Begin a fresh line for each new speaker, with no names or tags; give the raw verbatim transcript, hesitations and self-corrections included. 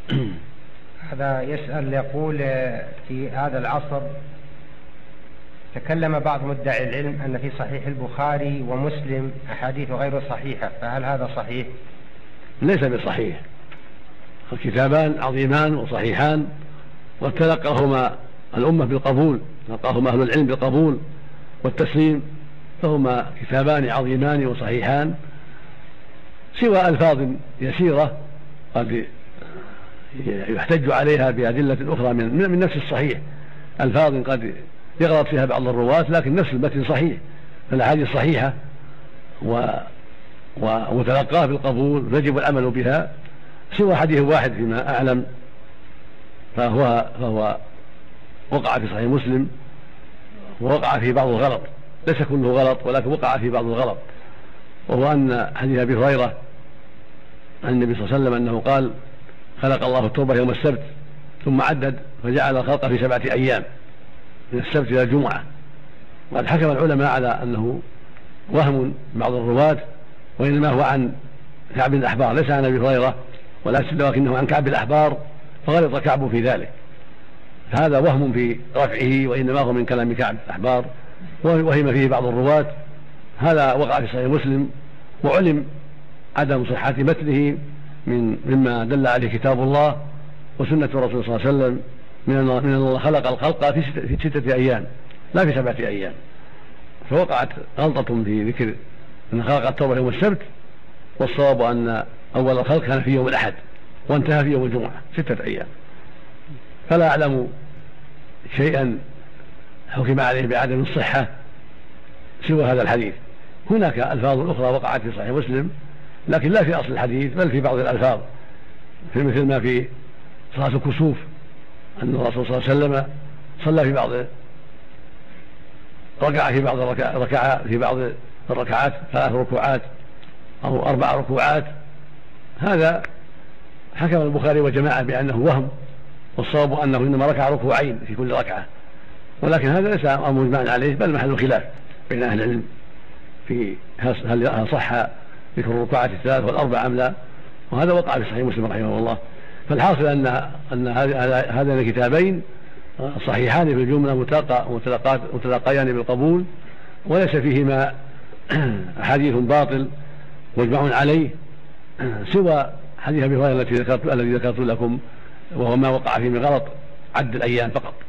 هذا يسأل يقول في هذا العصر تكلم بعض مدعي العلم أن في صحيح البخاري ومسلم أحاديث غير صحيحة، فهل هذا صحيح؟
ليس بصحيح، الكتابان عظيمان وصحيحان وتلقاهما الأمة بالقبول، تلقاهما أهل العلم بالقبول والتسليم، فهما كتابان عظيمان وصحيحان، سوى ألفاظ يسيرة قد يحتج عليها بأدلة أخرى من, من نفس الصحيح، ألفاظ قد يغلط فيها بعض الرواة، لكن نفس المتن صحيح، فالأحاديث صحيحة ومتلقاه بالقبول يجب العمل بها، سوى حديث واحد فيما أعلم فهو, فهو وقع في صحيح مسلم ووقع فيه بعض الغلط، ليس كله غلط ولكن وقع فيه بعض الغلط، وهو أن حديث أبي هريرة عن النبي صلى الله عليه وسلم أنه قال: خلق الله التوبة يوم السبت، ثم عدد فجعل الخلق في سبعة أيام من السبت إلى الجمعة. وقد حكم العلماء على أنه وهم بعض الرواة، وإنما هو عن كعب الأحبار ليس عن أبي هريرة، ولكنه عن كعب الأحبار، فغلط كعب في ذلك، فهذا وهم في رفعه، وإنما هو من كلام كعب الأحبار وهم فيه بعض الرواة. هذا وقع في صحيح مسلم، وعلم عدم صحة متنه من مما دل عليه كتاب الله وسنة الرسول صلى الله عليه وسلم من أن الله خلق الخلق في ستة, في ستة أيام لا في سبعة أيام، فوقعت غلطة في ذكر أن خلق التوبة يوم السبت، والصواب أن أول الخلق كان في يوم الأحد وانتهى في يوم الجمعة ستة أيام. فلا أعلم شيئا حكم عليه بعدم الصحة سوى هذا الحديث. هناك ألفاظ أخرى وقعت في صحيح مسلم لكن لا في أصل الحديث بل في بعض الألفاظ، في مثل ما في صلاة الكسوف أن الرسول صلى الله عليه وسلم صلى في بعض ركع في بعض الركعات في بعض الركعات ثلاث ركوعات أو أربع ركوعات. هذا حكم البخاري وجماعة بأنه وهم، والصواب أنه إنما ركع ركوعين في كل ركعة، ولكن هذا ليس أمر مجمع عليه بل محل خلاف بين أهل العلم في هل صح ذكر الركوعات الثلاث والأربع أم لا، وهذا وقع في صحيح مسلم رحمه الله. فالحاصل أن أن هذين الكتابين صحيحان في الجملة متلقيان بالقبول، وليس فيهما حديث باطل مجمع عليه سوى حديث أبي هريرة الذي ذكرت لكم، وهو ما وقع فيه من غلط عد الأيام فقط.